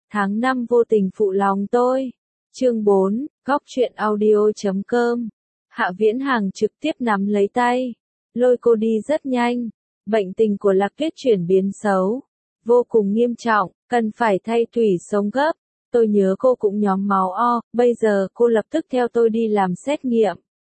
Tháng 5 vô tình phụ lòng tôi. Chương 4, góc truyện audio.com. Hạ Viễn Hàng trực tiếp nắm lấy tay, lôi cô đi rất nhanh. Bệnh tình của Lạc Tuyết chuyển biến xấu, vô cùng nghiêm trọng, cần phải thay tủy sống gấp. Tôi nhớ cô cũng nhóm máu O, bây giờ cô lập tức theo tôi đi làm xét nghiệm.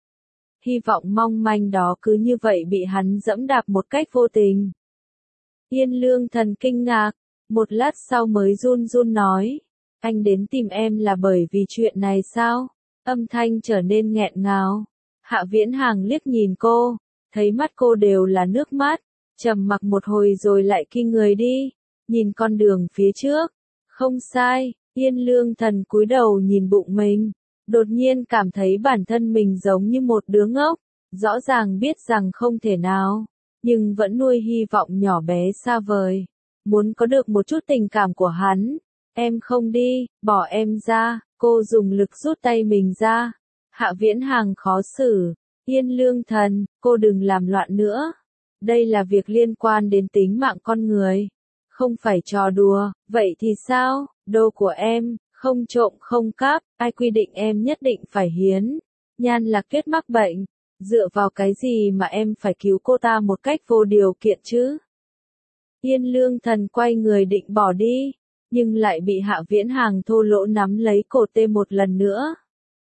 Hy vọng mong manh đó cứ như vậy bị hắn dẫm đạp một cách vô tình. Yên Lương Thần kinh ngạc, một lát sau mới run run nói, anh đến tìm em là bởi vì chuyện này sao? Âm thanh trở nên nghẹn ngào. Hạ Viễn Hàng liếc nhìn cô, thấy mắt cô đều là nước mắt, trầm mặc một hồi rồi lại ki người đi, nhìn con đường phía trước. Không sai, Yên Lương Thần cúi đầu nhìn bụng mình, đột nhiên cảm thấy bản thân mình giống như một đứa ngốc, rõ ràng biết rằng không thể nào, nhưng vẫn nuôi hy vọng nhỏ bé xa vời, muốn có được một chút tình cảm của hắn. Em không đi, bỏ em ra, cô dùng lực rút tay mình ra. Hạ Viễn Hàng khó xử, Yên Lương Thần, cô đừng làm loạn nữa. Đây là việc liên quan đến tính mạng con người, không phải trò đùa. Vậy thì sao, đồ của em, không trộm không cắp, ai quy định em nhất định phải hiến? Nhan Lạc Tuyết mắc bệnh, dựa vào cái gì mà em phải cứu cô ta một cách vô điều kiện chứ? Yên Lương Thần quay người định bỏ đi, nhưng lại bị Hạ Viễn Hàng thô lỗ nắm lấy cổ tê một lần nữa,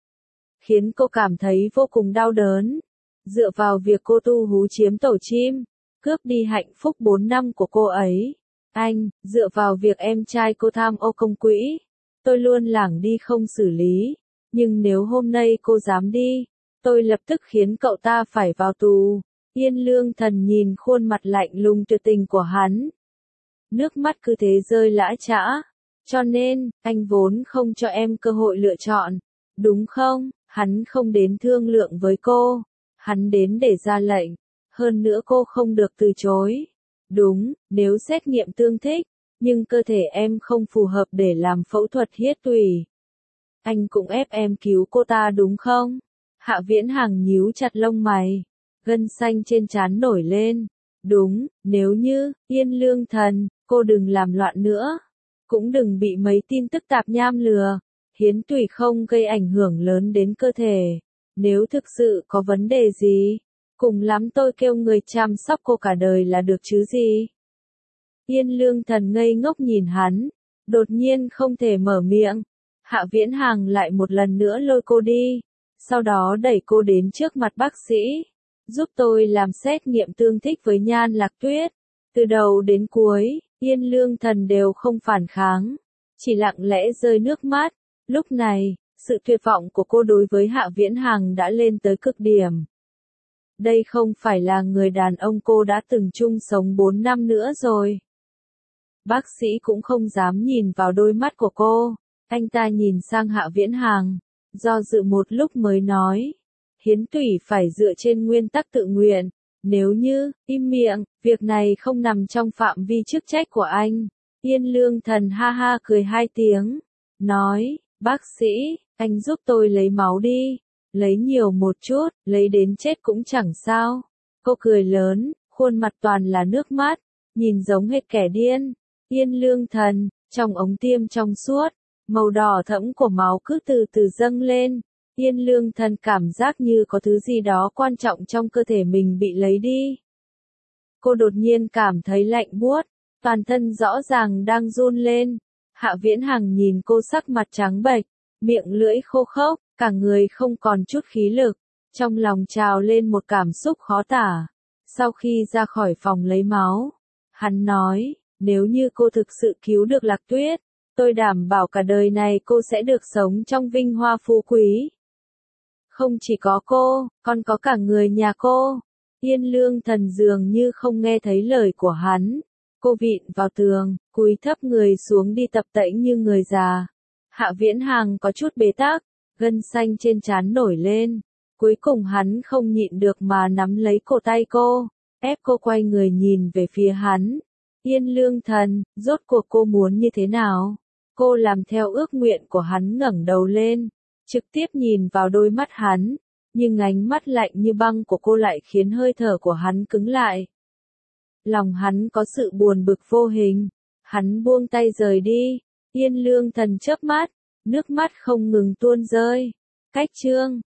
khiến cô cảm thấy vô cùng đau đớn. Dựa vào việc cô tu hú chiếm tổ chim, cướp đi hạnh phúc 4 năm của cô ấy. Anh, dựa vào việc em trai cô tham ô công quỹ, tôi luôn lảng đi không xử lý. Nhưng nếu hôm nay cô dám đi, tôi lập tức khiến cậu ta phải vào tù. Yên Lương Thần nhìn khuôn mặt lạnh lùng tuyệt tình của hắn, nước mắt cứ thế rơi lã chã. Cho nên, anh vốn không cho em cơ hội lựa chọn, đúng không? Hắn không đến thương lượng với cô, hắn đến để ra lệnh, hơn nữa cô không được từ chối. Đúng, nếu xét nghiệm tương thích, nhưng cơ thể em không phù hợp để làm phẫu thuật huyết tủy. Anh cũng ép em cứu cô ta đúng không? Hạ Viễn Hàng nhíu chặt lông mày, gân xanh trên trán nổi lên. Đúng, nếu như, Yên Lương Thần, cô đừng làm loạn nữa, cũng đừng bị mấy tin tức tạp nham lừa. Hiến tủy không gây ảnh hưởng lớn đến cơ thể, nếu thực sự có vấn đề gì, cùng lắm tôi kêu người chăm sóc cô cả đời là được chứ gì. Yên Lương Thần ngây ngốc nhìn hắn, đột nhiên không thể mở miệng. Hạ Viễn Hàng lại một lần nữa lôi cô đi, sau đó đẩy cô đến trước mặt bác sĩ. Giúp tôi làm xét nghiệm tương thích với Nhan Lạc Tuyết. Từ đầu đến cuối, Yên Lương Thần đều không phản kháng, chỉ lặng lẽ rơi nước mắt. Lúc này, sự tuyệt vọng của cô đối với Hạ Viễn Hàng đã lên tới cực điểm. Đây không phải là người đàn ông cô đã từng chung sống 4 năm nữa rồi. Bác sĩ cũng không dám nhìn vào đôi mắt của cô, anh ta nhìn sang Hạ Viễn Hàng, do dự một lúc mới nói, hiến tủy phải dựa trên nguyên tắc tự nguyện, nếu như, im miệng, việc này không nằm trong phạm vi chức trách của anh. Yên Lương Thần ha ha cười 2 tiếng, nói, bác sĩ, anh giúp tôi lấy máu đi, lấy nhiều một chút, lấy đến chết cũng chẳng sao. Cô cười lớn, khuôn mặt toàn là nước mắt, nhìn giống hệt kẻ điên. Yên Lương Thần, trong ống tiêm trong suốt, màu đỏ thẫm của máu cứ từ từ dâng lên. Yên Lương Thần cảm giác như có thứ gì đó quan trọng trong cơ thể mình bị lấy đi. Cô đột nhiên cảm thấy lạnh buốt, toàn thân rõ ràng đang run lên. Hạ Viễn Hàng nhìn cô sắc mặt trắng bệch, miệng lưỡi khô khốc, cả người không còn chút khí lực, trong lòng trào lên một cảm xúc khó tả. Sau khi ra khỏi phòng lấy máu, hắn nói, nếu như cô thực sự cứu được Lạc Tuyết, tôi đảm bảo cả đời này cô sẽ được sống trong vinh hoa phú quý. Không chỉ có cô, còn có cả người nhà cô. Yên Lương Thần dường như không nghe thấy lời của hắn. Cô vịn vào tường, cúi thấp người xuống đi tập tễnh như người già. Hạ Viễn Hàng có chút bế tắc, gân xanh trên trán nổi lên. Cuối cùng hắn không nhịn được mà nắm lấy cổ tay cô, ép cô quay người nhìn về phía hắn. Yên Lương Thần, rốt cuộc cô muốn như thế nào? Cô làm theo ước nguyện của hắn, ngẩng đầu lên, trực tiếp nhìn vào đôi mắt hắn, nhưng ánh mắt lạnh như băng của cô lại khiến hơi thở của hắn cứng lại. Lòng hắn có sự buồn bực vô hình, hắn buông tay rời đi, Yên Lương Thần chớp mắt, nước mắt không ngừng tuôn rơi. Cách chương